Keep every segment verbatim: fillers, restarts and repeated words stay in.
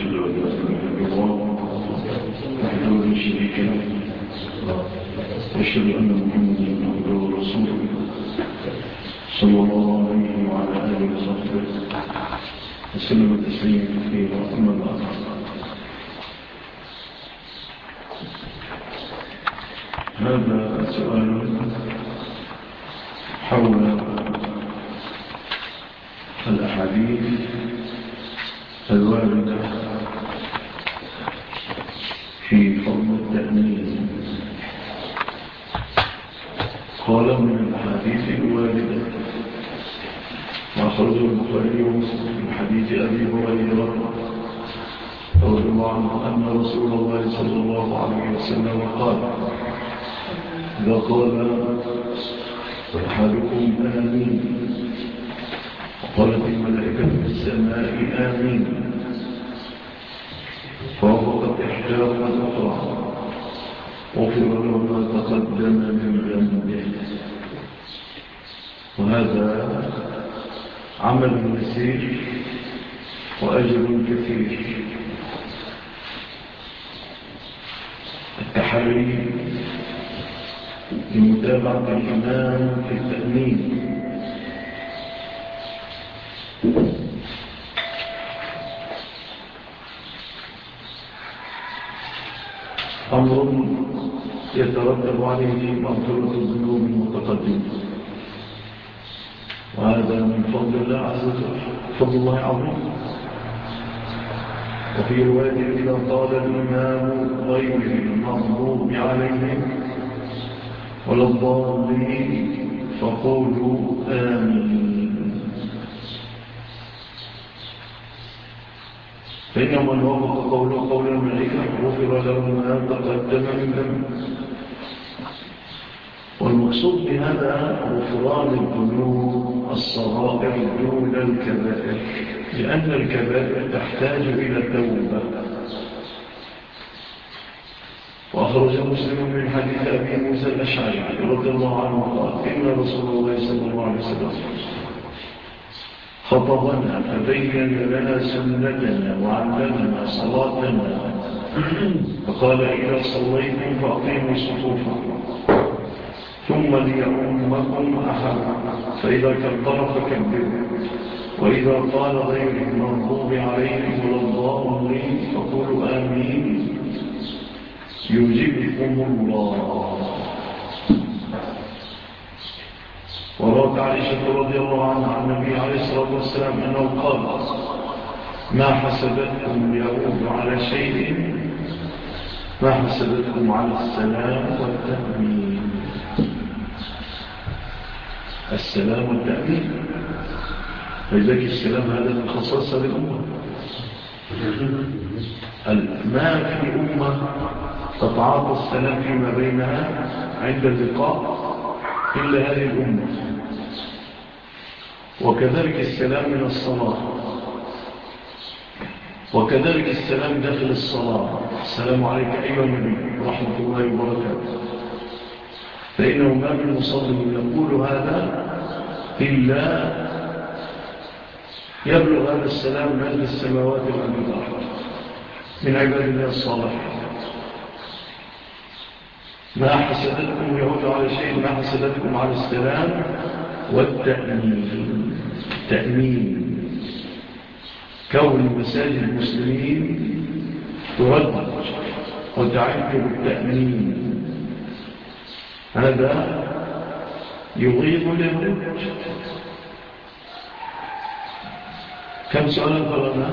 وأشهد أن لا إله إلا الله وحده لا شريك له وأشهد أن محمدا عبده ورسوله صلى الله عليه وعلى آله وصحبه وسلم تسليما كثيرا. أما بعد، هذا سؤال حول الأحاديث الواردة في فضل التأمين. قال من الأحاديث الواردة وأخرجه البخاري ومسلم من حديث أبي هريرة رضي الله عنه أن رسول الله صلى الله عليه وسلم قال: إذا قال أحدكم آمين وقالت الملائكة في السماء آمين فوافقت إحداهما الأخرى غفر له ما تقدم من ذنبه. وهذا عمل يسير وأجر كثير. التحري لمتابعة الإمام في التأمين. أمر يترتب عليه مغفرة الذنوب المتقدمة، وهذا من فضل الله عز وجل، فضل الله عظيم. وفي رواية: إذا قال الإمام غير المغضوب عليهم ولا الضالين فقولوا آمين، فإنه من وافق قوله قول الملائكة غفر له ما تقدم من ذنبه. والمقصود بهذا غفران الذنوب الصغائر دون الكبائر، لأن الكبائر تحتاج إلى توبة. وأخرج مسلم من حديث أبي موسى الأشعري رضي الله عنه قال: إن رسول الله صلى الله عليه وسلم خطبنا فبين لنا سنتنا وعلمنا صلاتنا فقال: إذا صليتم فأقيموا صفوفكم ثم ليؤمكم أحد، فإذا كبر فكبروا، وإذا قال غير المغضوب عليهم ولا الضالين فقولوا آمين يجيبكم الله. وروت عائشة رضي الله عنها عن النبي عليه الصلاة والسلام أنه قال: ما حسبتكم اليهود على شيء ما حسبتكم على السلام والتأمين. السلام والتأمين، فلذلك السلام هذا من خصائص الأمة. ما في أمة تتعاطى السلام فيما بينها عند اللقاء إلا هذه الأمة. وكذلك السلام من الصلاة، وكذلك السلام داخل الصلاة: السلام عليك أيها النبي ورحمة الله وبركاته. فإنه ما من مصلي يقول هذا إلا يبلغ هذا السلام من السماوات ومن الأرض من عباد الله الصالحين. ما حسدتكم يهود على شيء ما حسدتكم على السلام والتأمين. التأمين كون مساجد المسلمين ترد وتعد بالتأمين، هذا يغيب اليهود. كم سؤالا قرأنا؟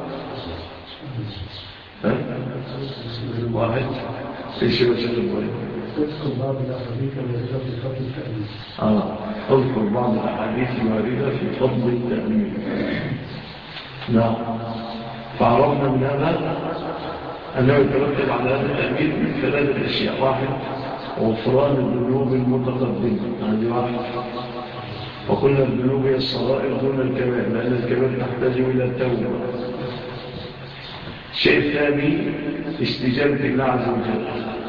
واحد. ايش وجه الوالد؟ اذكر بعض الأحاديث الواردة في فضل التأمين. آه اذكر بعض الأحاديث الواردة في فضل التأمين. نعم. فعرفنا من هذا أنه يترتب على هذا التأمين من ثلاثة أشياء: واحد، غفران الذنوب المتقدمة، هذه واحد. وقلنا الذنوب هي الصغائر دون الكبائر، لأن الكبائر تحتاج إلى التوبة. الشيء الثاني استجابة الله عز وجل.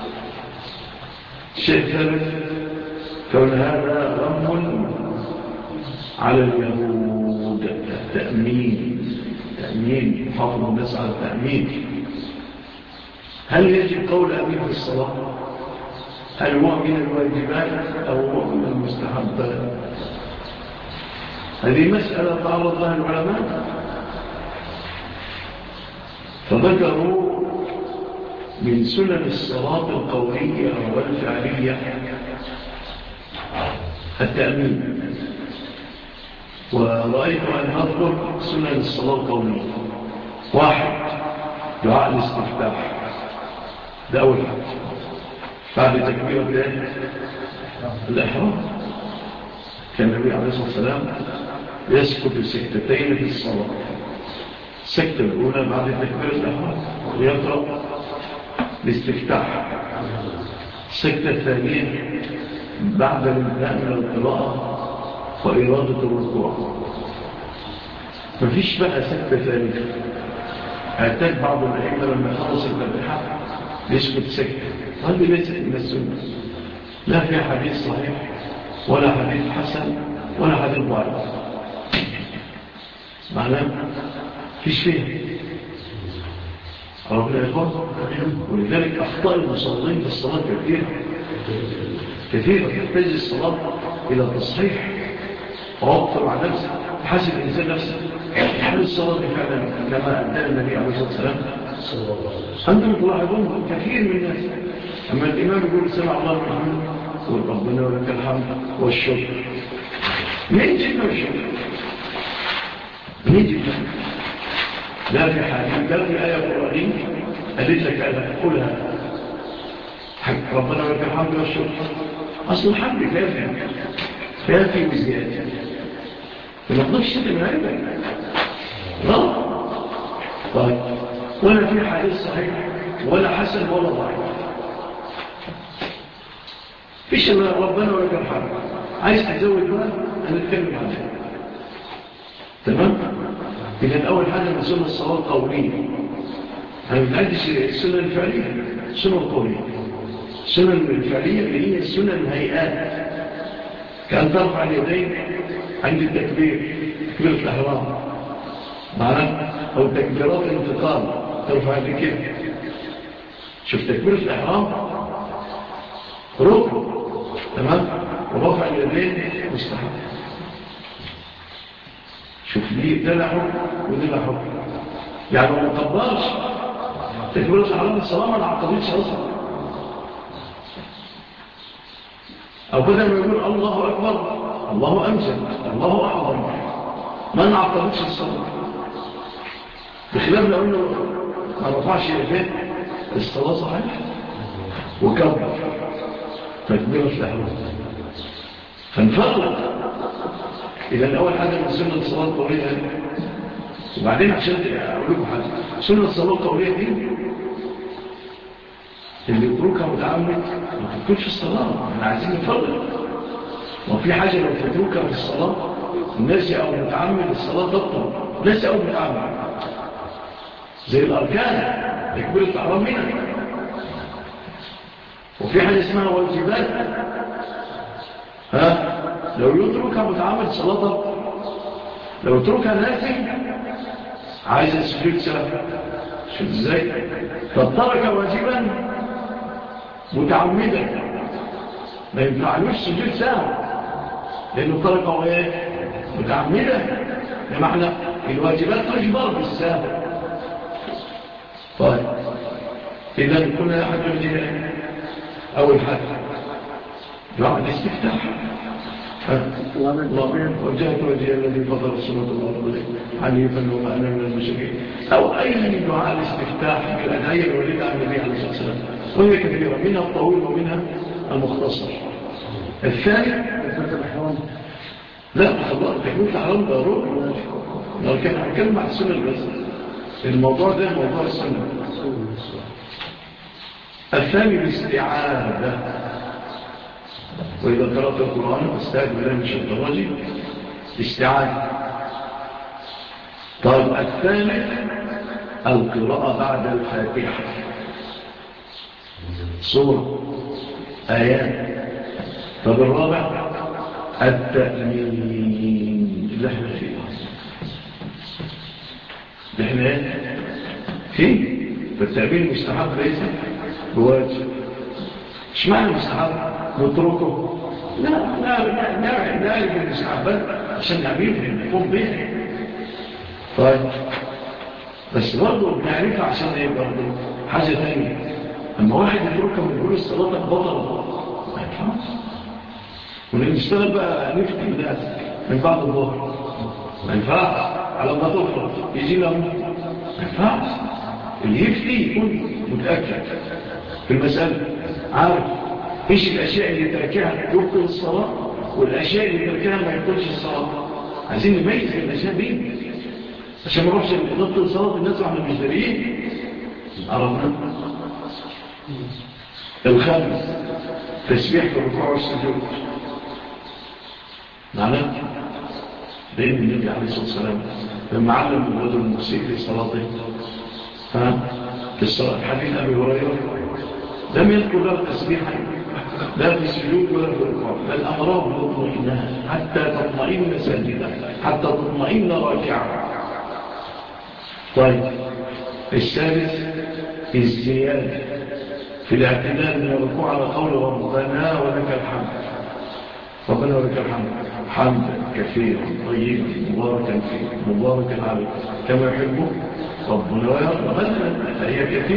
الشيء الثالث كون هذا غم على اليهود، التأمين التأمين وحافظ الناس على التأمين. هل يجب قول أمين في الصلاة؟ هل هو من الواجبات أو هو من المستحبات؟ هذه مسألة تعرض لها العلماء، فذكروا من سنن الصلاة القولية والفعلية التأمين، ورأيت أن أذكر سنن الصلاة القولية. واحد، دعاء الاستفتاح، ده أول حاجة بعد تكبيرة الإحرام. كان النبي عليه الصلاة والسلام يسكت سكتتين في الصلاة، السكتة الأولى بعد تكبيرة الإحرام ويقرأ الاستفتاح، السكتة الثانية بعد الانتهاء من القراءة وإرادة الركوع. مفيش بقى سكتة ثالثة. اعتاد بعض الأئمة لما يخلص الفاتحة يسكت سكتة، هذه ليست من السنة، لا فيها حديث صحيح ولا حديث حسن ولا حديث ضعيف، معناه فيش فيها. ربنا يا إخوان، ولذلك أخطاء المصلين في الصلاة كثيرة كثيرة تحتاج الصلاة إلى تصحيح ووقف مع نفسه، تحاسب الإنسان نفسه هل الصلاة فعلا كما أدى النبي عليه الصلاة والسلام. أنتم تلاحظون كثير من الناس أما الإمام يقول سمع الله الحمد يقول ربنا ولك الحمد والشكر، من جبنا الشكر من جبنا، لا في حديث لا في آية قرآنية قالت لك أنا قولها ربنا ولك الحمد والشكر. أصل الحمد كافي كافي وزيادة، فما تضيفش شيء من عندك. لا طيب، ولا في حديث صحيح ولا حسن ولا ضعيف، فيش إلا ربنا ولك الحمد. عايز تزود بقى هنتكلم عنها، تمام؟ إذن أول حاجة من سنة الصلاة القولية، أنا بتعدش السنة الفعلية، السنة القولية. السنة الفعلية اللي هي السنة الهيئات، كأن ترفع اليدين عند التكبير، تكبيرة الأحرام معنا، أو تكبيرات الانتقال ترفع الكف. شوف تكبيرة الأحرام ركن، تمام، ورفع اليدين مستحب. شوف ليه ده لا حكم وده لا حكم، يعني ما مقدرش تكبيرة الأحرام الصلاة ما نعتقدش أصلا، أو بدل ما يقول الله أكبر الله أمجد الله أعظم ما نعتقدش الصلاة، بخلاف لأنه ما رفعش يديه الصلاة صحيح وكبر تكبيرة الأحرام. فانفرق. إذا الأول حاجة من سنة الصلاة القولية، وبعدين عشان أقول لكم حاجة، سنة الصلاة القولية دي اللي يتركها متعمد ما تدخلش الصلاة. احنا عايزين نفرق، وفي حاجة لو تتركها في الصلاة ناسي أو متعمد الصلاة تبطل، ناسي أو متعمد، زي الأركان تكبيرة الأحرام منها. وفي حاجة اسمها واجبات، ها لو يتركها متعمد الصلاة تبطل، لو يتركها ناسي عايز السجود سهل. شوف ازاي فترك واجبا متعمدا ما ينفعلوش سجود سهل، لأنه تركه ايه متعمدا، بمعنى الواجبات تجبر بالسهل. طيب إذن كنا أحد وجهين. أول حاجة دعاء الاستفتاح، الله وجهت وجهي الذي فضل السماوات والأرض حنيفا وما أنا من المشركين، أو أي دعاء الاستفتاح من الأدعية الوالدة عن النبي عليه الصلاة والسلام، وهي كثيرة منها الطويل ومنها المختصر. الثاني لا الله تكميل الحرام ضروري، لو كان هنتكلم عن السنة بس الموضوع ده موضوع السنة. الثاني الاستعاذة، وإذا قرأت القرآن استعاذ بالله من الشيطان الرجيم، استعاذة. طيب الثالث القراءة بعد الفاتحة، سورة آيات. طب الرابع التأمين اللي احنا فيه، احنا ايه فيه، فالتأمين مستحب ليس بواجب. ايش معنى مستحب؟ نتركه؟ لا لا لا لا نعرف المستحبات عشان نعملها نقوم بها. طيب بس برضه بنعرفها عشان ايه برضه حاجة ثانية. اما واحد يتركها من يقول الصلاة بطل ما ينفعش، ونشتغل بقى نفتي الناس من بعد الظهر ما ينفعش على ما تفرط يجي له ما ينفعش. اللي يفتي يكون متأكد في المسألة، عارف ايش الاشياء اللي تركها يبطل الصلاة والاشياء اللي تركها ما يبطلش الصلاة. عايزين نميز الاشياء دي عشان ما نروحش نبطل صلاة الناس واحنا مش دارين. عرفنا الخامس تسبيح في الركوع والسجود. معناه لأن النبي عليه الصلاة والسلام لما علم الرجل المسيء في صلاته ها في الصلاة حديث أبي هريرة لم يذكر له تسبيحا لا في السجود ولا في الركوع، بل أمره باطمئنان حتى تطمئن ساجدا حتى تطمئن راكعا. طيب الثالث الزيادة في الاعتدال من الركوع على قول ربنا ولك الحمد. ربنا ولك الحمد حمدا كثيرا طيبا مباركا فيه مباركا عليه كما يحبه ربنا ويرضى مثلا، فهي كثير.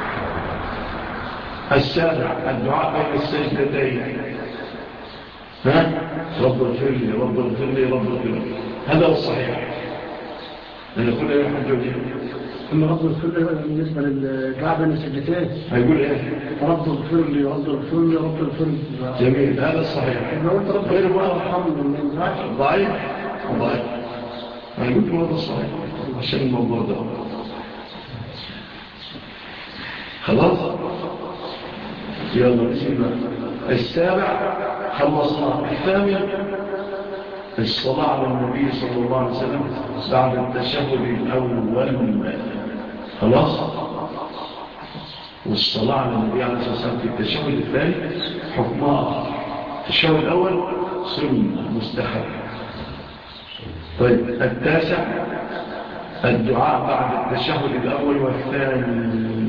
السابع الدعاء بين السجدتين. ها رب اغفر لي رب اغفر لي رب اغفر لي، هذا هو الصحيح لأن كل يوم حج وجيه. أما رب اغفر لي بالنسبة للدعاء بين السجدتين هيقول إيه؟ رب اغفر لي رب اغفر لي رب اغفر لي. جميل، هذا الصحيح. لو قلت رب غير الله الحمد لله ضعيف ضعيف. أنا قلت هذا الصحيح عشان الموضوع ده. خلاص يلا نسيبها. السابع خلصنا. الثامن الصلاة على النبي صلى الله عليه وسلم بعد التشهد الأول. خلاص. والصلاة على النبي عليه الصلاة والسلام في التشهد الثاني حكمها التشهد الأول سنة مستحب. طيب التاسع الدعاء بعد التشهد الأول والثاني.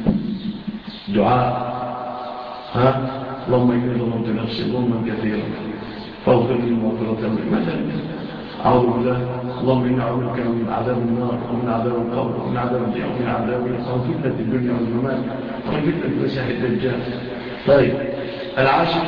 دعاء ها اللهم إني ظلمت نفسي ظلما كثيرا فاغفر لي مغفرة مثلا أعوذ بالله اللهم إني أعوذ بك من عذاب النار ومن عذاب القبر ومن عذاب الضيق ومن عذاب فتنة الدنيا والممات ومن فتنة المسيح الدجال. طيب العاشر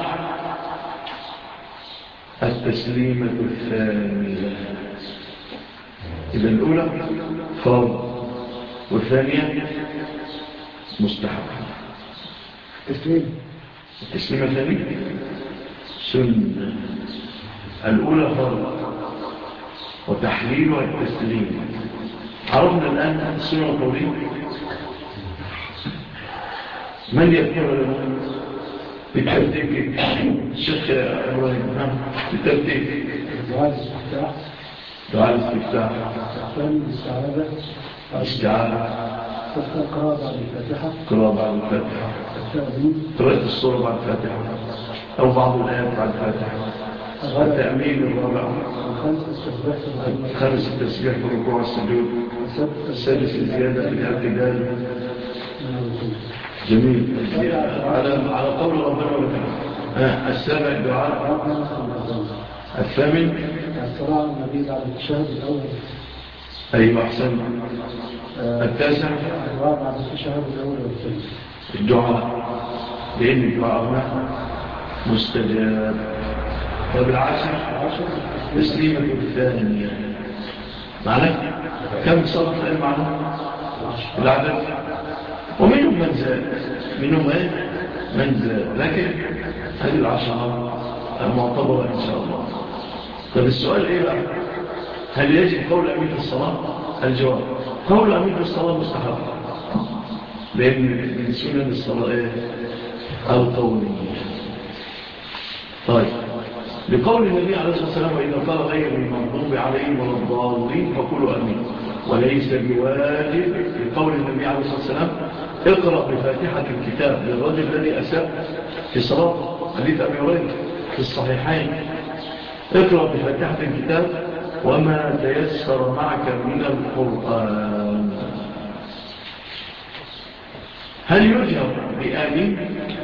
التسليمة الثانية. إذا الأولى فرض والثانية مستحب. تسليم التسليمة الثانية سنة. الأولى فرض وتحليل والتسليم. عرفنا الآن السنة القولية. من يذكر لنا بالترتيب؟ الشيخ إبراهيم بالترتيب. دعاء الاستفتاح دعاء الاستفتاح الثاني الاستعاذة الاستعاذة القراءة بعد الفاتحة قراءة بعد الفاتحة التأمين قراءة السورة بعد الفاتحة أو بعض الآيات بعد الفاتحة التأمين الرابع الخامس التسبيح في الركوع والسجود السادس الزيادة في الاعتدال. جميل على على قول ربنا ولك. السابع الدعاء. الثامن الصلاة على النبي بعد التشهد الأول. أيوة أحسن. التاسع الدعاء بعد التشهد الأول والثاني. الدعاء لأن الدعاء هنا مستجاب. طيب العاشر تسليمة الثانية. معنى كم صلاة الآن معنى العدد ومنهم من زاد منهم ايه من زاد لكن هذه العشرة المعتبرة إن شاء الله. طيب السؤال إيه بقى؟ هل يجب قول أمين في الصلاة؟ الجواب قول أمين في الصلاة مستحب لأن من سنن الصلاة إيه؟ القولية. طيب لقول النبي عليه الصلاة والسلام وإذا قال غير المغضوب عليهم ولا الضالين فقولوا أمين. وليس بواجب لقول النبي عليه الصلاة والسلام اقرأ بفاتحة الكتاب للرجل الذي أساء في صلاة حديث أبي هريرة في الصحيحين. اقرأ بفاتحة الكتاب وما تيسر معك من القرآن. هل يجهر بآمين؟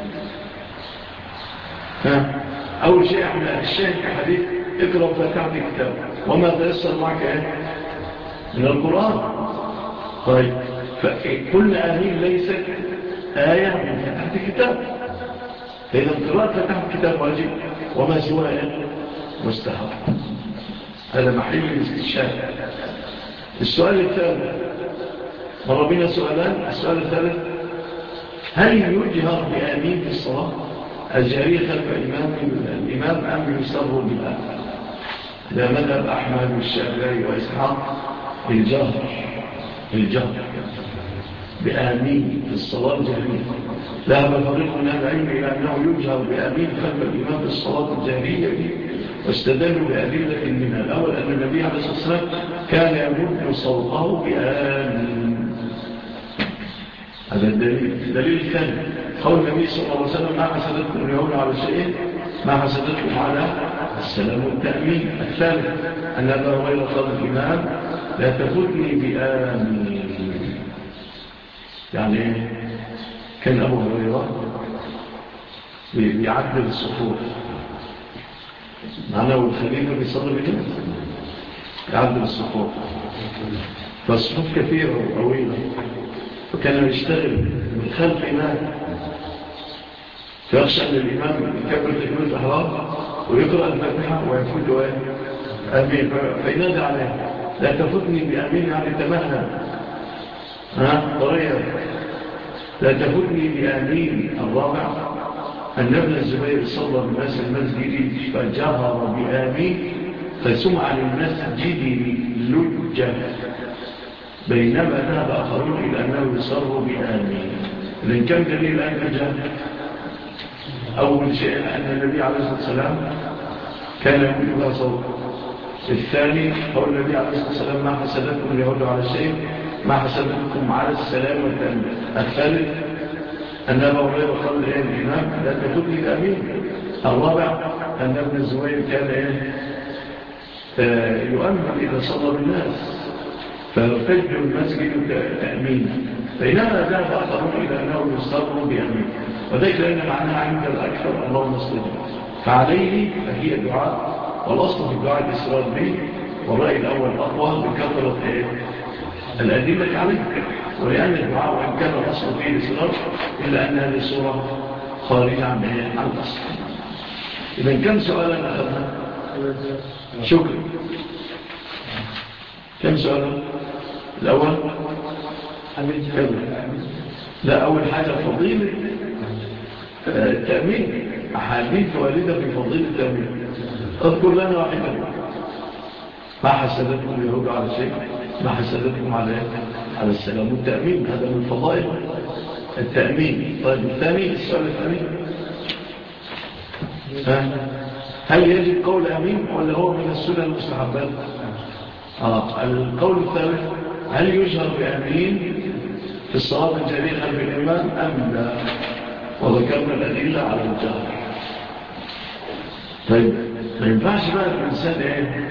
ها؟ أول شيء احنا الشيء كحديث اقرأ فاتحة الكتاب وما تيسر معك ايه؟ من القرآن. طيب فكل آمين ليست آية من فتحة الكتاب، فإذا قراءة فتحة الكتاب واجب وما سواه مستحب. هذا محل الاستشهاد. السؤال الثالث، مر بنا سؤالان. السؤال الثالث، هل يجهر بآمين في الصلاة الجارية خلف الإمام الإمام أم يسر بالآن؟ إذا مذهب أحمد والشافعي وإسحاق الجهر الجهر بآمين في الصلاة الجارية. ذهب فريق من العلم إلى أنه يجهر بآمين خلف الإمام في الصلاة الجارية، واستدلوا بأدلة منها. الأول أن النبي عليه الصلاة والسلام كان يمد صوته بآمين، هذا الدليل. الدليل الثاني قول النبي صلى الله عليه وسلم: ما حسدتكم اليهود على شيء ما حسدتكم على السلام والتأمين. الثالث أن أبا هريرة قال الإمام: لا تفوتني بآمين. يعني كان أبو هريرة بيعدل الصفوف، معناه الخليفة بيصلي بالناس يعدل الصفوف، فالصفوف كثيرة وطويلة، فكان يشتغل من خلف إمام، فيخشى أن الإمام يكبر تكبيرة الإحرام ويقرأ الفاتحة ويفوت آمين، فينادى عليه: لا تفوتني بآمين، يعني تمهل ها طريقة لا تفوتني بآمين. الرابع أن ابن الزبير صلى بالناس المسجد فجهر بآمين فسمع للمسجد لجة، بينما ذهب آخرون إلى أنه يصر بآمين. لأن كم دليل أن الجهر؟ أول شيء أن النبي عليه الصلاة والسلام كان يقول لها صوت. الثاني قول النبي عليه الصلاة والسلام: ما حسدتكم اليهود على الشيء ما حسدتكم على السلام والتأمين. الثالث أن أبا هريرة قال إيه الإمام: لا تفوتني الأمين. الرابع أن ابن الزبير كان إيه آه يؤمن إذا صلى بالناس فارتج المسجد تأمين، بينما ذهب آخرون إلى أنه يصر بأمين، وذلك لأن معناها عند الأكثر اللهم استجب، فعليه فهي دعاء، والأصل في الدعاء الإسرار به، والرأي الأول أقوى بكثرة إيه الأدلة عليه، ولأن الدعاء وإن كان الأصل فيه الإسرار إلا أن هذه الصورة خارجة عن عن الأصل. إذن كم سؤالا أخذنا؟ شكرا. كم سؤالا؟ الأول لا، أول حاجة فضيلة التأمين، أحاديث والدة في فضيلة التأمين. اذكر لنا واحدة: ما حسدتكم اليهود على شيء ما حسدتكم على على السلام والتأمين، هذا من فضائل التأمين. طيب الثاني، السؤال الثاني: هل يجب قول أمين ولا هو من السنة المستحبات؟ آه. القول الثالث: هل يجهر بأمين في الصلاة الجارية خلف الإمام أم لا؟ وذكرنا الأدلة على الجهر. طيب ما ينفعش بقى الإنسان إيه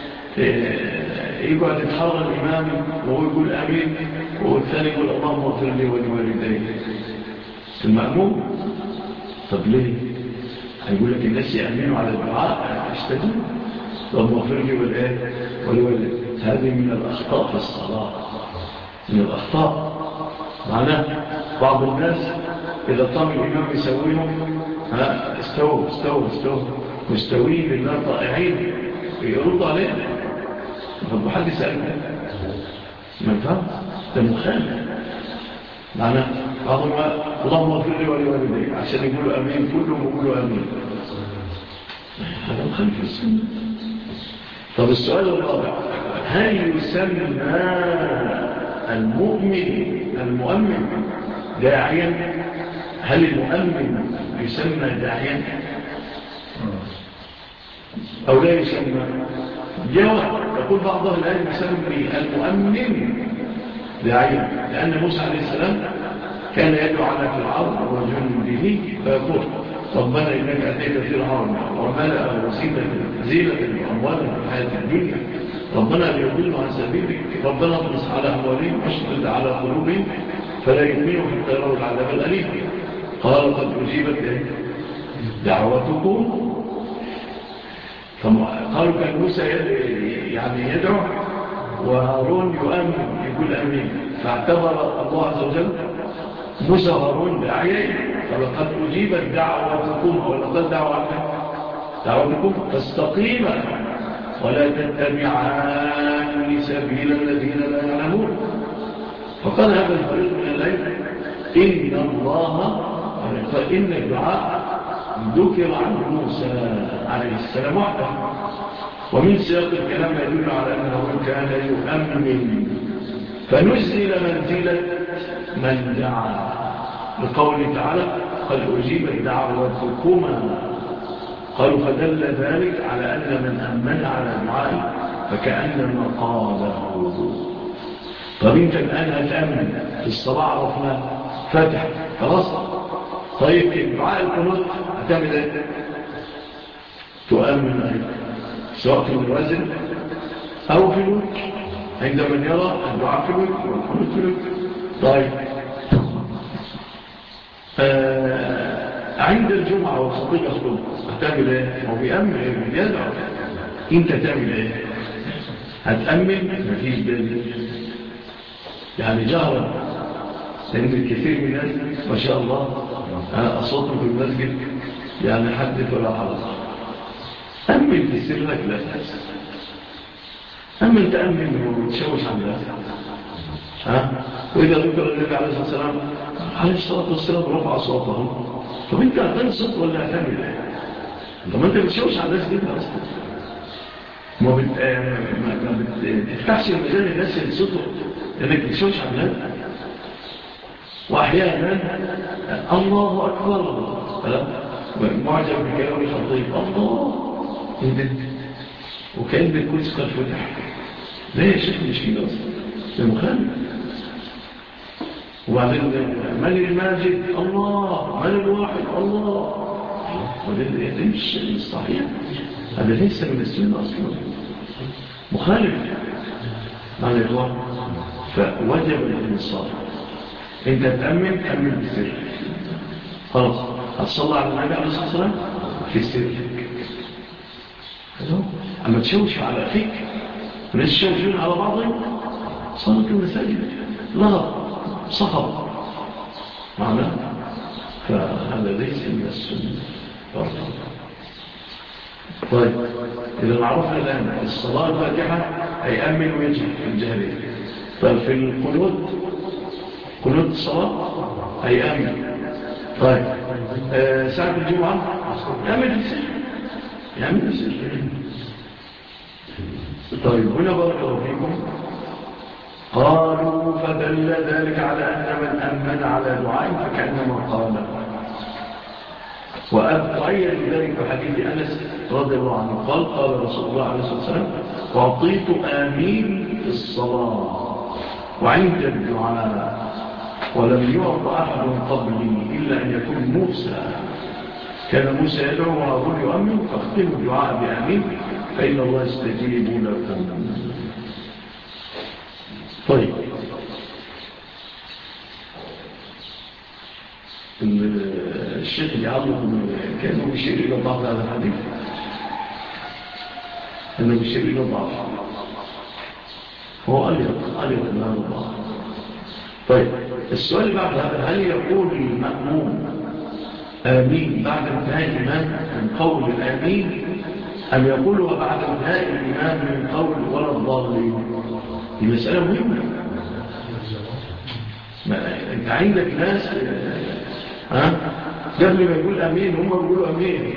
يقعد يتحرى الإمام وهو يقول أمين والثاني يقول اللهم اغفر لي ولوالدي المأموم. طب ليه؟ هيقول لك الناس يأمنوا على الدعاء يستجيب اللهم اغفر لي ولوالدي. هذه من الأخطاء في الصلاة، من الأخطاء. معناه بعض الناس إذا طام الإمام يسويهم استووا استووا استووا مستوين لله طائعين يرد عليهم. طب حد يسألهم ما فهم ده مخالف. معناه بعضهم اللهم اغفر لي ولوالدي عشان يقولوا أمين، كلهم يقولوا أمين، هذا مخالف السنة. طب السؤال الرابع: هل يسمى المؤمن المؤمن داعيا؟ هل المؤمن يسمى داعيا أو لا يسمى؟ جواب: يقول بعض أهل العلم يسمي المؤمن داعيا، لأن موسى عليه السلام كان يدعو على فرعون وجنده فيقول ربنا إنك أتيت فرعون وملأه زينة وأموالا في الحياة الدنيا ربنا ليضلوا عن سبيلك ربنا اطمس على أموالهم واشدد على قلوبهم فلا يؤمنوا حتى يروا العذاب الأليم. قال قد أجيبت دعوتكم. قالوا كان موسى يعني يدعو وهارون يؤمن يقول أمين، فاعتبر الله عز وجل موسى وهارون داعيين، فلقد أجيبت دعوتكم أو لقد دعوتكم فاستقيما ولا تتبعان سبيل الذين لا يعلمون. فقال هذا الفريق من العلم إن الله فإن الدعاء ذكر عن موسى عليه السلام وحده، ومن سياق الكلام يدل على أنه كان يؤمن فنزل منزلة من دعا، لقوله تعالى قد أجيبت دعوتكما. قالوا فدل ذلك على أن من أمن على دعائه فكأنما قاله. طب انت الآن هتأمن في الصلاة عرفنا فاتح خلاص، طيب في دعاء القنوت هتعمل ايه؟ تؤمن أيضا سواء في الوزن أو في الوتر، عندما يرى الدعاء في الوتر والقنوت في الوتر. طيب آه عند الجمعة والصديق يخطب هتعمل ايه؟ هو بيأمن بيدعو، انت تعمل ايه؟ هتأمن مفيش دليل يعني جهرا، لأن الكثير من الناس ما شاء الله أصواتهم في المسجد يعني حدث ولا حرج. أمن في سرك لا تأس، أمن تأمن وتشوش عن ذلك. ها؟ وإذا ذكر النبي عليه الصلاة والسلام عليه الصلاة والسلام رفع صوتهم، طب أنت هتنصت ولا هتعمل إيه؟ طب أنت بتشوش عن ذلك جدا أصلا، ما بت... ما بتفتحش المجال الناس ينصتوا لأنك بتشوش عن ذلك. وأحيانا الله أكبر معجب بكلام الخطيب الله وكأن بالكوز قد فتح، لا يا شيخ مش كده أصلا، ده مخالف. وبعدين من الماجد الله، من الواحد الله، وده مش صحيح، هذا ليس من السنة أصلا، مخالف معنى الواحد. فوجب الإنصاف، انت تأمن تأمن بالسر خلاص، هتصلى على النبي عليه الصلاة والسلام في السر. أما تشوش على أخيك الناس تشوشون على بعضهم صلاة المساجد لغط صخب معنى، فهذا ليس من السنة. طيب إذا عرفنا الآن الصلاة الفاتحة هيأمن ويجب في الجهرية. طيب في القنوت قنوت الصلاة هيأمن. طيب آه ساعة الجمعة يأمن في السر، يأمن في السر. طيب هنا بارك الله فيكم. قالوا فدل ذلك على أن من أمن على دعاء فكأنما قال. وأبقي ذلك بحديث أنس رضي الله عنه قال قال رسول الله عليه الصلاة والسلام وأعطيت آمين في الصلاة وعند الدعاء ولم يعط أحد قبلي إلا أن يكون موسى. كان موسى يدعو وهارون يؤمن فاختموا الدعاء بآمين فإن الله يستجيب لكم. طيب الشيخ يعلق كأنه بيشير إلى ضعف هذا الحديث، أنه بيشير إلى ضعف، هو أليق أليق من هذا الضعف. طيب السؤال بعد هذا هل يقول المأموم آمين بعد انتهاء الإمام من قول الآمين أم يقولها بعد انتهاء الإمام من قول ولا الضالين؟ دي مسألة مهمة. أنت عندك ناس ها قبل ما يقول أمين هم يقولوا أمين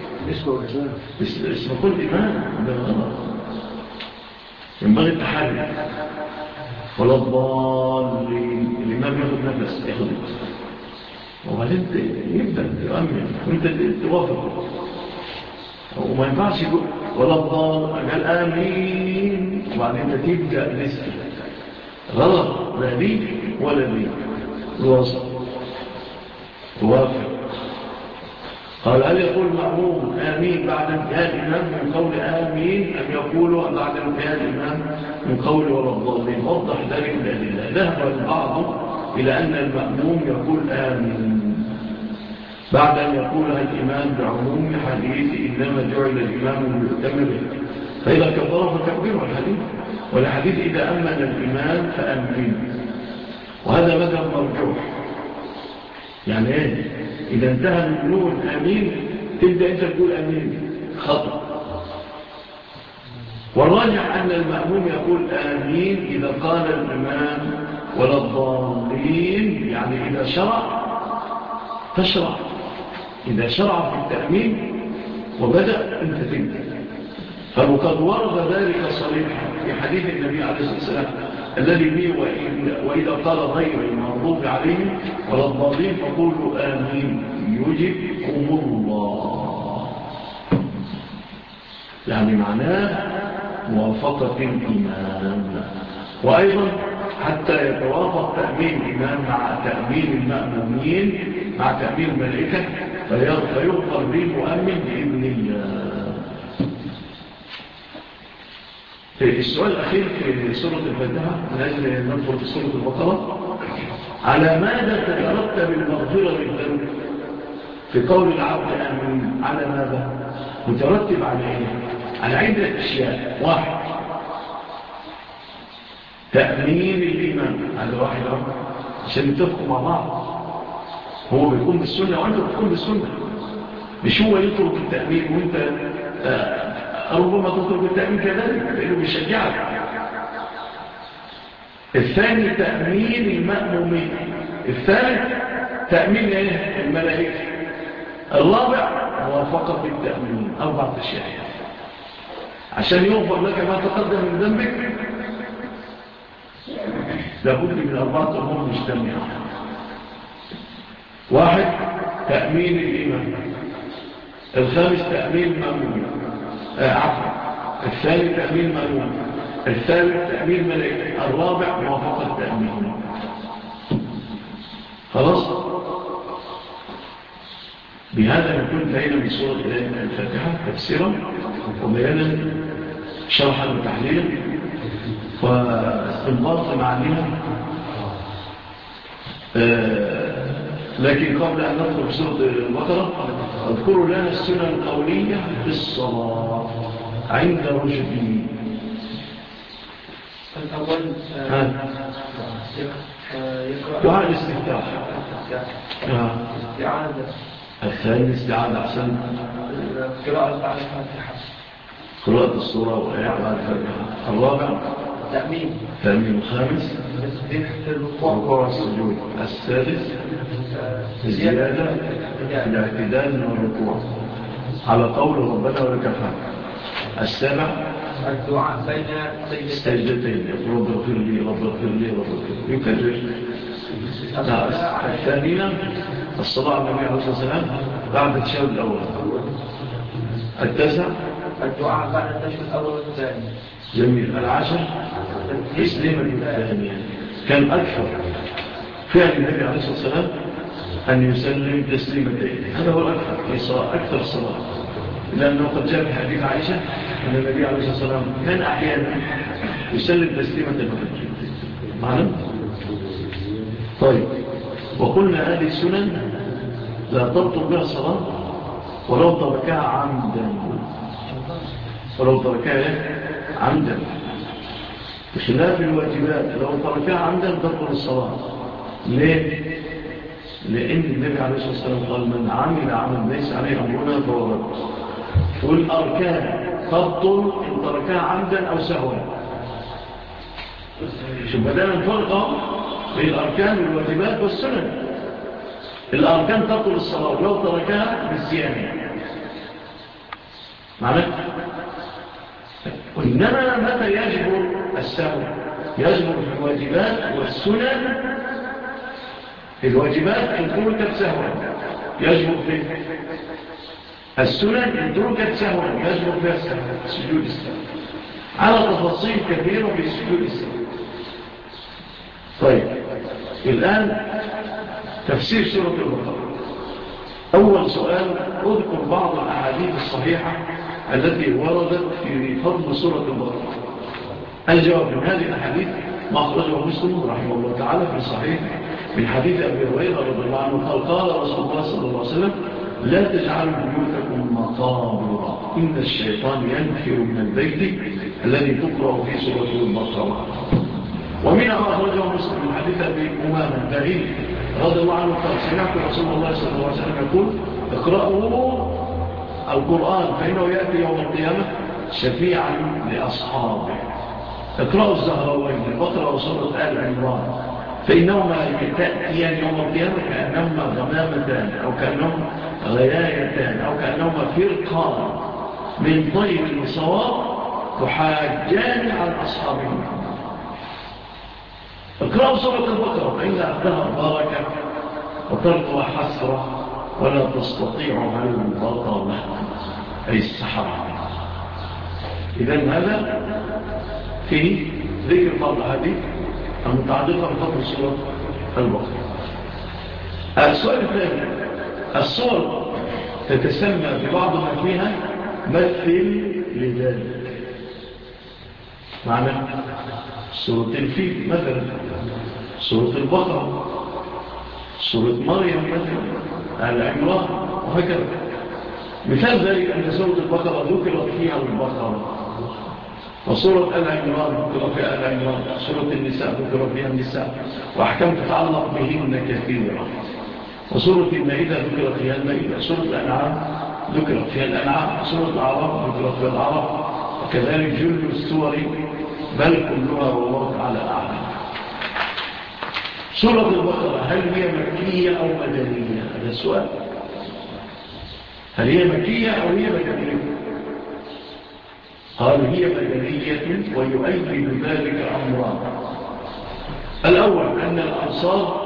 اسم كل إمام، ده غلط، ينبغي التحري. ولا الضالين الإمام ياخد نفس ياخد وبعدين يبدأ يؤمن وانت توافق، وما ينفعش يقول ولا الضال قال آمين وبعدين تبدأ لسه غلط، لا دي ولا دي الوسط توافق. قال هل يقول المأموم آمين بعد انتهاء الإمام من قول آمين أم يقول بعد انتهاء الإمام من قول ولا الضالين؟ وضح ذلك بالأدلة. ذهب البعض إلى أن المأموم يقول آمين بعد أن يقولها الإمام بعموم حديث إنما جعل الإمام ليؤتم به، فإذا كبره فكبره الحديث، والحديث إذا أمن الإمام فأمن، وهذا مذهب مرجوح. يعني إيه؟ إذا انتهى النون آمين تبدأ أنت تقول آمين، خطأ. والراجح أن المأموم يقول آمين إذا قال الإمام ولا الضالين، يعني إذا شرع تشرع، إذا شرع في التأمين وبدأ أنت تبدأ. فقد ورد ذلك صريحا في حديث النبي عليه الصلاة والسلام الذي به وإذا قال غير المغضوب عليهم ولا الضالين فقولوا آمين يجبكم الله، يعني معناه موافقة الإمام. وأيضا حتى يتوافق تأمين الإمام مع تأمين المأمومين مع تأمين الملائكة فيغفر للمؤمن بإذن الله. السؤال الأخير في سورة الفاتحة من أجل ندخل في سورة البقرة، على ماذا تترتب المغفرة للذنوب في قول العبد آمين؟ على ماذا مترتب؟ على إيه؟ على عدة أشياء. واحد، تأمين الإمام، هذا واحد عشان يتفقوا مع بعض، هو بيكون بالسنة وأنت بتكون بالسنة، مش هو يترك التأمين وأنت آه ربما تطلب التأمين كذلك لأنه بيشجعك. الثاني تأمين المأمومين. الثالث تأمين ايه؟ الملائكة. الرابع موافقة التأمين. أربعة أشياء عشان يغفر لك ما تقدم من ذنبك لابد من أربعة أمور مجتمعة. واحد، تأمين الإمام. الخامس تأمين المأمومين، عفوا الثاني تأمين مأمون، الثالث تأمين ملائكة، الرابع موافقة تأمين. خلاص؟ بهذا نكون انتهينا من سورة الفاتحة تفسيرا وبيانا شرحا وتحليلا واستنباط معانيها. آه لكن قبل أن ندخل في سورة البقرة اذكروا لنا السنن القولية في الصلاة عند رشدي. الأول دعاء الاستفتاح، استعاذة. الثاني استعاذة أحسن، قراءة بعد الفاتحة، قراءة السورة والآيات بعد الفاتحة. الرابع تأمين. تأمين. الخامس ركوع السجود. السادس الزيادة في الاعتدال من الركوع على قول ربنا ولك الحمد. السابع الدعاء بين السجدتين، رب اغفر لي رب اغفر لي رب اغفر لي، يكرر. الثانية الصلاة على النبي عليه الصلاة والسلام بعد التشهد الأول. التاسع الدعاء بعد التشهد الأول والثاني. جميل. العاشر تسليمة الثانية. كان أكثر فعل النبي عليه الصلاة والسلام أن يسلم تسليمتين، هذا هو الأكثر في صلاة، أكثر الصلاة، لأنه قد جاء في حديث عائشة أن النبي عليه الصلاة والسلام كان أحيانا يسلم تسليمة الفجر. معلوم؟ طيب، وقلنا هذه السنن لا تبطل بها الصلاة ولو تركها عمدا، ولو تركها عمدا، بخلاف الواجبات لو تركها عمدا تبطل الصلاة. ليه؟ لأن النبي عليه الصلاة والسلام قال من عمل عمل ليس عليه أمرنا فهو رد. والأركان تبطل إن تركها عمدا أو سهوا. شوف بدأنا نفرق بين الأركان والواجبات والسنن. الأركان تبطل الصلاة ولو تركها بالزيادة، معنى وإنما متى يجبر السهو؟ يجبر في الواجبات والسنن. في الواجبات إن تركت سهوا يجبر في السنن، إن تركت سهوا يجبر فيها السهو، سجود السهو، على تفاصيل كثيرة في سجود السهو. طيب، الآن تفسير سورة البقرة. أول سؤال، أذكر بعض الأحاديث الصحيحة التي وردت في فضل سورة البقرة. الجواب من هذه الأحاديث ما أخرجه مسلم رحمه الله تعالى في صحيح من حديث أبي هريرة رضي الله عنه قال قال رسول الله صلى الله عليه وسلم لا تجعلوا بيوتكم مقابر إن الشيطان ينفر من البيت الذي تقرأ في سورة البقرة. ومنها ما أخرجه مسلم من حديث أبي أمامة البهيل رضي الله عنه قال سمعت رسول الله صلى الله عليه وسلم يقول اقرأوا القرآن فإنه يأتي يوم القيامة شفيعا لأصحابه. اقرأوا الزهراوين البقرة وسورة آل عمران فإنهما تأتيان يوم القيامة كأنهما غمامتان أو كأنهما غيايتان أو كأنهما فرقان من طير صواب تحاجان عن أصحابهما. اقرأوا سورة البقرة فإن أخذها بركة وتركها حسرة ولا تستطيع على البطلة أي السحرة. إذن هذا فيه ذكر بعض الحديث المتعلقة بفضل سورة البقرة. السؤال الثاني الصور تتسمى ببعض ما فيها مثل لذلك. معنى سورة الفيل مثلا، سورة البقرة، سورة مريم مثلا، آل عمران وهكذا. مثال ذلك أن سورة البقرة ذكرت فيها البقرة، وسورة آل عمران ذكر فيها آل عمران، سورة النساء ذكر فيها النساء وأحكام تتعلق بهن كثيرة، وسورة المائدة ذكر فيها المائدة، سورة الأنعام ذكر فيها الأنعام، سورة الأعراف ذكر فيها الأعراف، وكذلك جل السور بل كلها والله تعالى أعلم. سورة البقرة هل هي مكية أو مدنية؟ هذا السؤال. هل هي مكية أو هي مدنية؟ قالوا هي مدنية ويؤيد ذلك أمران. الأول أن الأنصار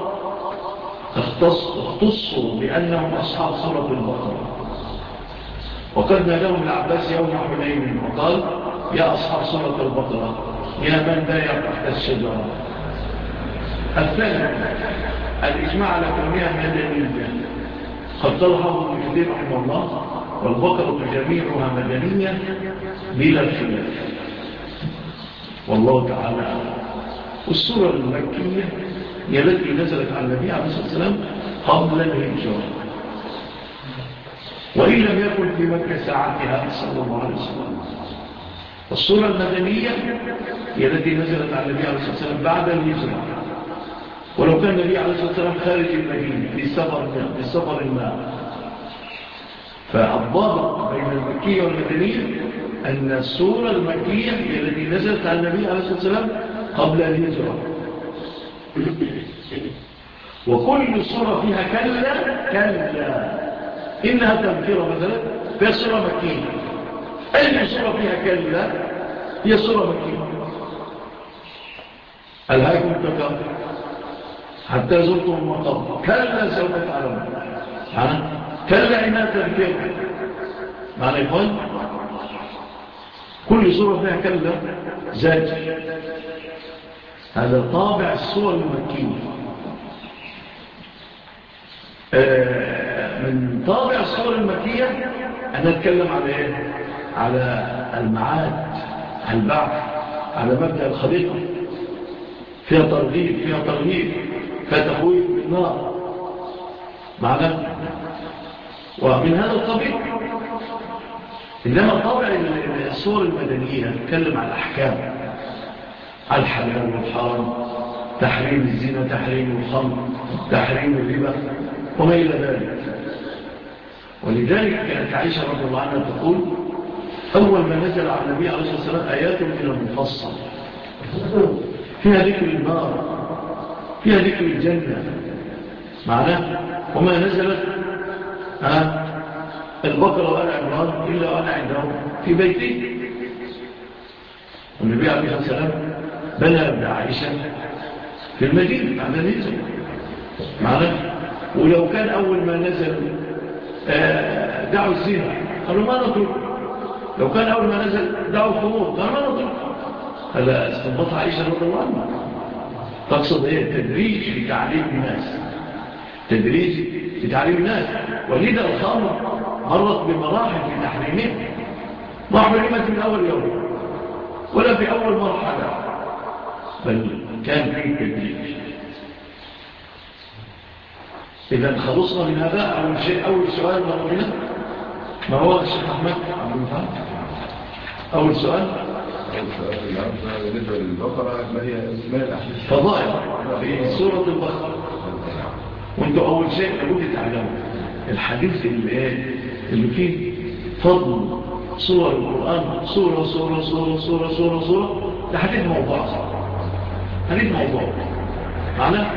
اختصوا بأنهم أصحاب سورة البقرة، وقد ناداهم العباس يوم حنين وقال يا أصحاب سورة البقرة يا من بايع تحت الشجرة. الثاني الإجماع على كونها مدنية. قد تلحظ ابن كثير رحمه الله والبقرة جميعها مدنية بلا خلاف والله تعالى. والسورة المكية هي التي نزلت على النبي عليه الصلاة والسلام قبل الهجرة، وإن لم يكن في مكة ساعتها صلى الله عليه وسلم. السورة المدنية هي التي نزلت على النبي عليه الصلاة والسلام بعد الهجرة، ولو كان النبي عليه الصلاة والسلام خارج المدينة في سفر في سفر ما. فالضابط بين المكية والمدنية أن السورة المكية هي التي نزلت على النبي عليه الصلاة والسلام قبل الهجرة، وكل سورة فيها كلا كلا إنها تذكرة مثلا فيها سورة مكية. أي سورة فيها كلا هي سورة مكية. ألهاكم التكاثر حتى زرتم المقام كلا سوف تعلمون. كلا إنها تذكرة معنى يقول كل سورة فيها كلا زاج. هذا طابع السور المكية. من طابع السور المكية أن نتكلم على إيه؟ على المعاد، على البعث، على مبدأ الخليقة. فيها ترغيب، فيها ترهيب، فيها تخويف بالنار معنا. ومن هذا القبيل إنما طابع السور المدنية نتكلم عن الأحكام، على الحلال والحرام، تحريم الزنا، تحريم الخمر، تحريم الربا وما إلى ذلك. ولذلك كانت عائشة رضي الله عنها تقول أول ما نزل على النبي عليه الصلاة والسلام آيات من المفصل فيها ذكر النار، فيها ذكر الجنة معناه. وما نزلت آه البقرة وآل عمران إلا وأنا عندهم في بيتي. والنبي عليه الصلاة والسلام بنى ابن عائشة في المدينة بعد الهجرة معناه. ولو كان أول ما نزل آه دعوا الزنا قالوا ما نطلق، لو كان أول ما نزل دعوا الخمور قالوا ما نطلق. هذا استنبط عائشة رضي الله عنها. تقصد ايه؟ تدريج في تعليم الناس، تدريج في تعليم الناس. ولذا الخمر مرت بمراحل في تحريمها، ما حرمت من أول يوم ولا في أول مرحلة، بل كان في تدريج. إذا خلصنا من هذا أول شيء أول سؤال مرمينا ما هو الشيخ أحمد عبد المفعل أول سؤال بالنسبة للبقرة ما هي ما هي الأحاديث فضائل في سورة البقرة وانتوا أول شيء لابد تعلموا الحديث اللي, اللي فيه فضل صور القرآن صورة صورة صورة صورة صورة صورة ده حديث موضوع حديث موضوع معناه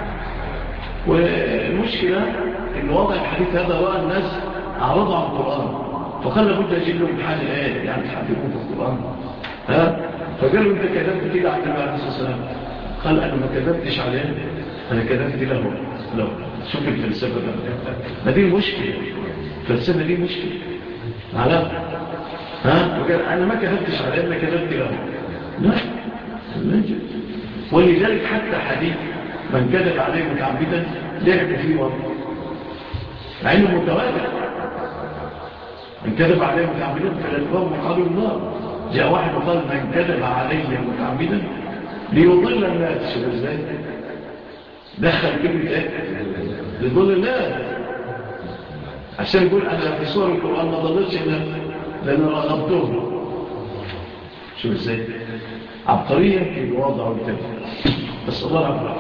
والمشكلة ان وضع الحديث هذا رأى الناس أعرضوا عن القرآن فقال لابد أجيب لهم امتحان الآية يعني تحدثون في القرآن ها فقالوا انت كذبت كده عن النبي عليه الصلاة والسلام قال أنا ما كذبتش عليه أنا كذبت له له شوف الفلسفة ده ما دي مشكلة الفلسفة دي مشكلة على ها وقال أنا ما كذبتش عليه أنا كذبت له لا لا ولذلك حتى حديث من كذب عليه متعمدا لعب فيه مرة مع انه متواتر من كذب عليه متعمدا فالألباب وقالوا النار جاء واحد وقال من كذب عليه متعمدا ليضل الناس شوف ازاي دخل كلمة ايه ليضل الناس عشان يقول انا في سورة القرآن ما ضلتش لأن رغبتهم شوف ازاي عبقرية في الوضع والتفكير بس الله عبقرية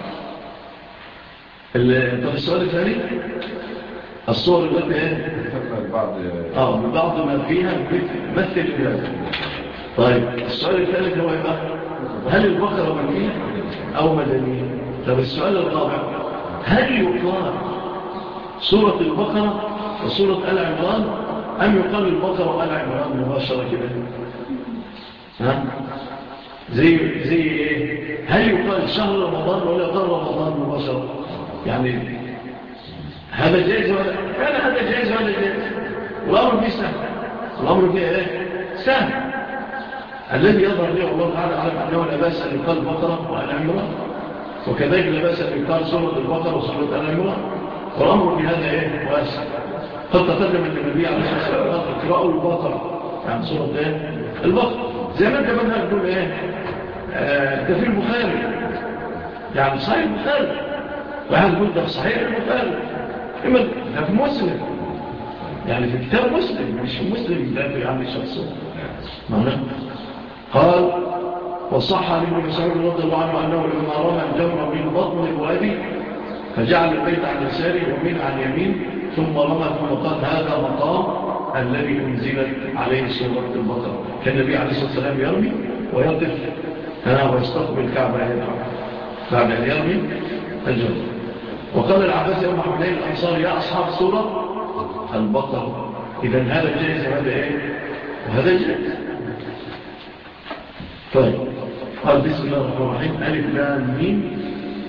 طب السؤال الثاني الصور التي ايه اه من بعض ما فيها مثل الناس طيب السؤال الثالث هو يبقى هل البقرة مكية او مدنية طب السؤال الرابع هل يقال سورة البقرة وسورة آل عمران ام يقال البقرة وآل عمران مباشرة كده ها زي زي ايه هل يقال شهر رمضان ولا يقال رمضان مباشرة يعني هذا جائز ولا كان هذا جائز ولا جائز والأمر فيه سهل الأمر فيه ايه سهل الذي يظهر له الله تعالى علم أنه لا بأس أن يقال بقرة وآل عمران وكذلك لا بأس أن يقال سورة البقرة وسورة آل عمران والأمر في هذا ايه واسع قد تقدم أن النبي عليه الصلاة والسلام اقرأوا البقرة يعني سورة ايه البقرة زي ما انت منها تقول ايه آه ده في البخاري يعني صحيح البخاري واحد يقول ده صحيح البخاري إما ده في مسلم يعني في كتاب مسلم مش مسلم ده في عام الشخص معنى قال وصح عن ابن مسعود رضي الله عنه أنه لما رمى الجمر من بطن الوادي فجعل البيت عن يساره ومن عن يمين ثم رمى ثم قال هذا مقام الذي أنزلت عليه سورة البقرة كان النبي عليه الصلاة والسلام يرمي ويقف ها ويستقبل الكعبة يدعو بعد أن يرمي الجمر وقال العباس يوم حملين الأنصار يا أصحاب سورة البقرة إذن هذا جائز وهذا إيه وهذا جائز طيب قال بسم الله الرحمن الرحيم ألف لام ميم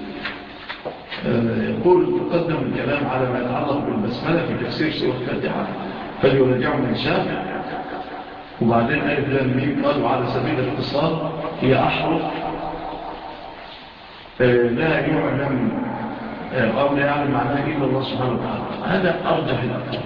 يقول تقدم الكلام على ما يتعلق بالبسملة في تفسير سورة الفاتحة فليرجعوا من شاء وبعدين ألف لام ميم قالوا على سبيل الاختصار هي أحرف لا يعلم أو لا يعلم معناه إلا الله سبحانه وتعالى هذا أرجح الأقوال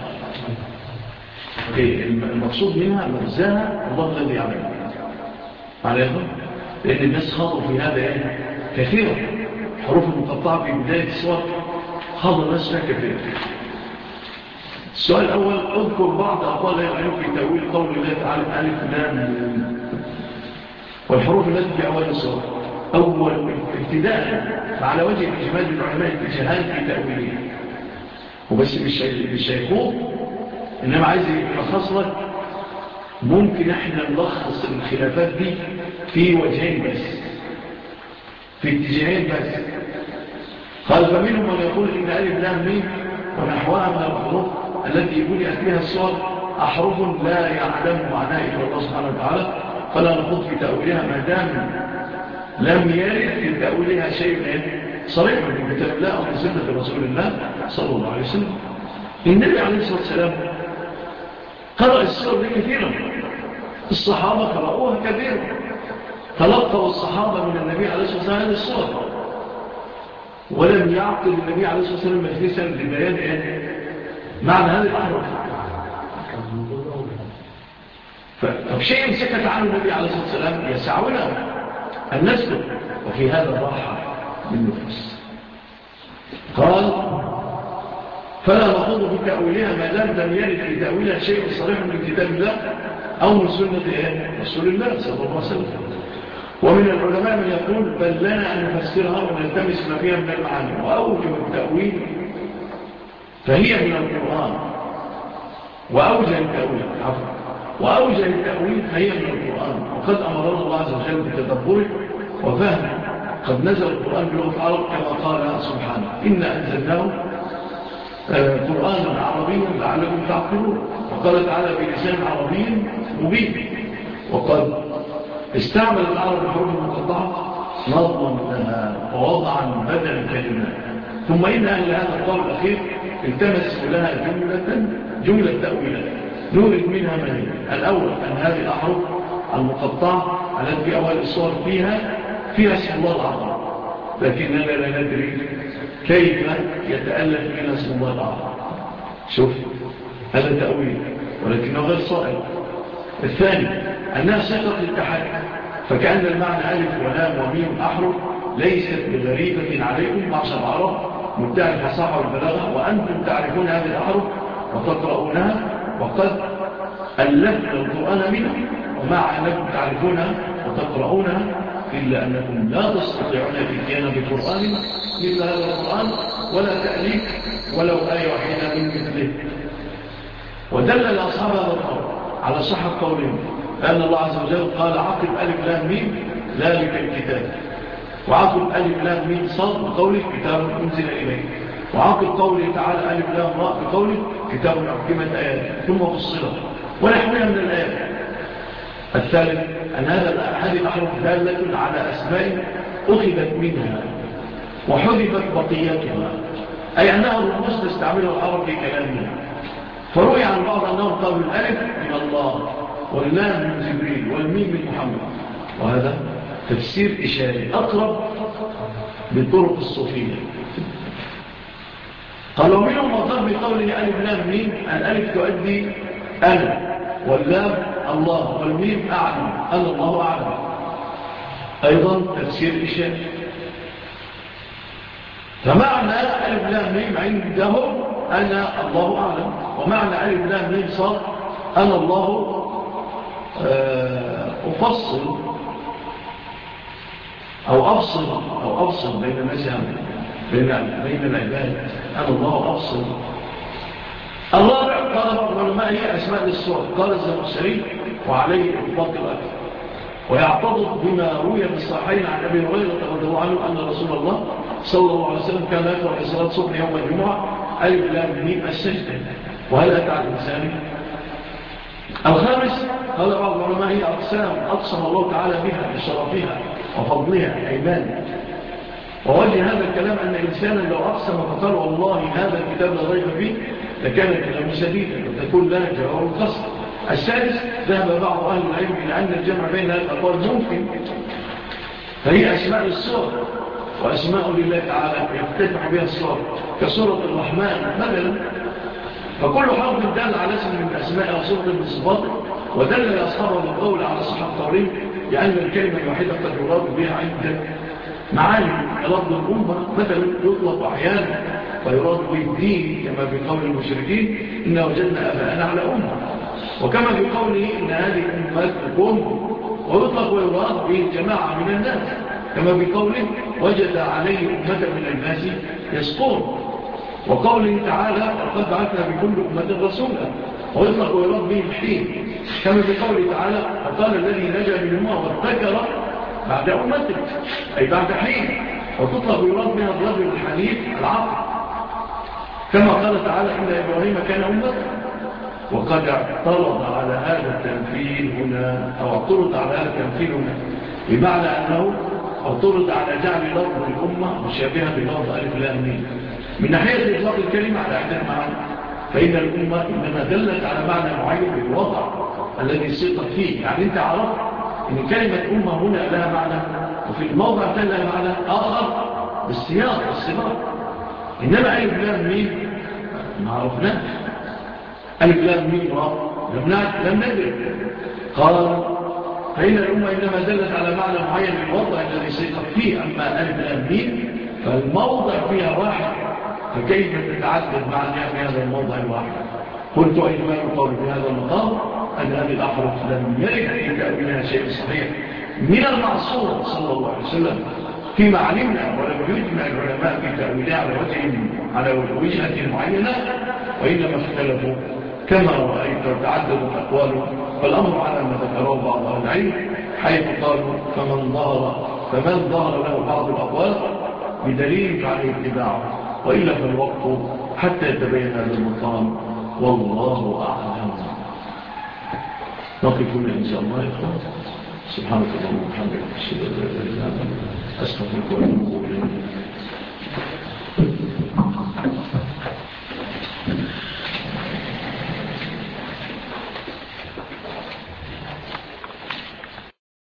المقصود منها مجزاها الله الذي يعلم عليهم لأن الناس خاضوا في هذا إيه؟ كثيرا حروف المقطعة في بداية السور خاضوا الناس فيها كثيرا السؤال الأول أذكر بعض أقوال العلم في تأويل قول الله تعالى ألف لام والحروف التي في أول السور أول ابتداء على وجه إجمال العلماء اتجاهات في تأويله وبس بالشيخوخ إنما عايز يلخص لك ممكن احنا نلخص الخلافات دي في وجهين بس في اتجاهين بس قال فمنهم من يقول إن ألف لام ميم ونحوها من الحروف التي يقول يأتيها الصور أحرف لا يعلم معناه إلا الله سبحانه وتعالى فلا نخوض في تأويلها ما دام لم يرد في تأويلها شيء صريح من كتاب الله أو من سنة رسول الله صلى الله عليه وسلم النبي عليه الصلاة والسلام قرأ السور دي كثيرا الصحابة قرأوها كثيرا تلقوا الصحابة من النبي عليه الصلاة والسلام هذه السور ولم يعقد النبي عليه الصلاة والسلام مجلسا لبيان إيه؟ معنى هذه الأحرف طب شيء سكت عنه النبي عليه الصلاة والسلام يسعونا أن نسكت وفي هذا الراحة بالنفس قال فلا نخوض في تأويلها ما دام لم يرد في تأويلها شيء صريح من كتاب الله أو من سنة رسول الله صلى الله عليه وسلم. ومن العلماء من يقول بل لنا أن نفسرها ونلتمس ما فيها من المعاني وأوجه التأويل فهي من القرآن، وأوجه التأويل عفوا وأوجه التأويل فهي من القرآن. وقد أمرنا الله عز وجل بتدبره وفهمه. قد نزل القرآن بلغة العرب كما قال سبحانه إنا أنزلناه قرآنا عربيا لعلكم تعقلون. وقال تعالى بلسان عربي مبين. وقد استعمل العرب الحروف المقطعة نظما لها ووضعا بدل الكلمات. ثم إن أهل هذا القول الأخير التمسوا لها جملة جملة تأويلات نورد منها من الأول أن هذه الأحرف المقطعة التي في أول الصور فيها فيها اسم الله العظيم، لكننا لا ندري كيف يتألف من اسم الله العظيم. شوف هذا تأويل ولكنه غير صائب. الثاني أنها صيغة للتحدي، فكأن المعنى ألف ولام وميم أحرف ليست بغريبة عليكم معشر العرب مدعي الفصاحة والبلاغة، وأنتم تعرفون هذه الأحرف وتقرؤونها، وقد ألفنا القرآن منها ومع أنكم تعرفونها وتقرؤونها إلا أنكم لا تستطيعون الاتيان بقرآن مثل هذا القرآن ولا تأليف ولو آية واحدة من مثله. ودلل أصحاب هذا القول على صحة قولهم، لأن الله عز وجل قال عقب ألف لام ميم ذلك الكتاب، وعقب ألف لام ميم صاد بقوله كتاب أنزل إليه، وعقب قوله تعالى ألف لام راء بقوله كتاب أحكمت آيات ثم فصلت ونحوها من الآيات. الثالث أن هذه الأحرف دالة على أسماء أخذت منها وحذفت بقيتها، أي أنها رموز تستعملها العرب في كلامها. فروي عن بعض أنهم قالوا الألف من الله واللام من جبريل والميم من محمد، وهذا تفسير إشاري أقرب بالطرق الصوفية. قالوا منهم وضع بقوله ألف لام ميم، الألف تؤدي أنا، واللام الله، والميم أعلم أنا الله أعلم، أيضا تفسير إشاري. فمعنى ألف لام ميم عندهم أنا الله أعلم، ومعنى ألف لام ميم صار أنا الله أفصل أو أفصل أو أفصل بين الناس بين بين العباد، أنا الله أفصل. الرابع قال بعض العلماء هي أسماء للصور، قال الزمخشري وعليه إطلاق الأكثر، ويعتضد بما روي في الصحيحين عن أبي هريرة رضي الله عنه أن رسول الله صلى الله عليه وسلم كان يقرأ في صلاة الصبح يوم الجمعة ألف لام ميم السجدة، وهل أتى على الإنسان؟ الخامس قال بعض العلماء هي أقسام أقسم الله تعالى بها بشرفها وفضلها أيمان. ووجه هذا الكلام أن إنسانا لو أقسم فقال والله هذا الكتاب لا ريب فيه لكان الكلام شديدا وتكون لها جواب القصد. السادس ذهب بعض أهل العلم إلى أن الجمع بين هذه الأقوال ممكن، فهي أسماء الصور وأسماء لله تعالى يفتتح بها الصور كسورة الرحمن مثلا، فكل حرف دل على اسم من أسماء وصورة من صفاته. ودل أصحابه بالقول على صحة التوريد لأن الكلمة الوحيدة قد يراد بها عدة معاني كلفظ الأمة مثلا يطلق أحيانا ويراد بالدين كما بقول المشركين إن وجدنا أباءنا على أمة، وكما بقوله إن هذه أمة الأم، ويطلق ويراد بالجماعة من الناس كما بقوله وجد عليه أمة من الناس يسقون، وقوله تعالى وقد بعثنا بكل أمة رسولا، ويطلق ويراد به الحين كما بقوله تعالى وقال الذي نجا منهما واتكر بعد أمته أي بعد حين، وتطلق ويراد بها الرجل الحنيف العاقل كما قال تعالى إن إبراهيم كان أمة. وقد اعترض على هذا التمثيل هنا أو اعترض على هذا التمثيل هنا بمعنى أنه اعترض على جعل لفظ الأمة مشابهة بلفظ ألف لام ميم من ناحية إطلاق الكلمة على عدة معاني، فإن الأمة إنما دلت على معنى معين بالوضع الذي صيغت فيه. يعني أنت عرفت إن كلمة أمة هنا لها معنى وفي الموضع لها معنى آخر بالسياق والسباق، إنما ألف لام ميم ما عرفناش، ألف لام ميم لم ندرك. قال فإن الأمة إنما دلت على معنى معين بالوضع الذي صيغت فيه، أما ألف لام ميم فالموضع فيها واحد فكيف تتعدد معنى في هذا الموضع الواحد؟ قلت أين ما يقال في هذا المقام أن هذه الأحرف لم يرد في تأويلها شيء صحيح من المعصوم صلى الله عليه وسلم فيما علمنا، ولم يجمع العلماء في تأويلها على وجه على وجهة معينة، وإنما اختلفوا كما رأيت وتعددت أقواله. فالأمر على ما ذكره بعض أهل العلم حيث قالوا فمن ظهر فمن ظهر له بعض الأقوال بدليل فعليه اتباعه، وإلا فالوقت حتى يتبين هذا المقام، والله أعلم. نقف هنا إن شاء الله يا إخوان. سبحانك اللهم وبحمدك أشهد أن لا إله إلا أنت أستغفرك وأتوب إليك.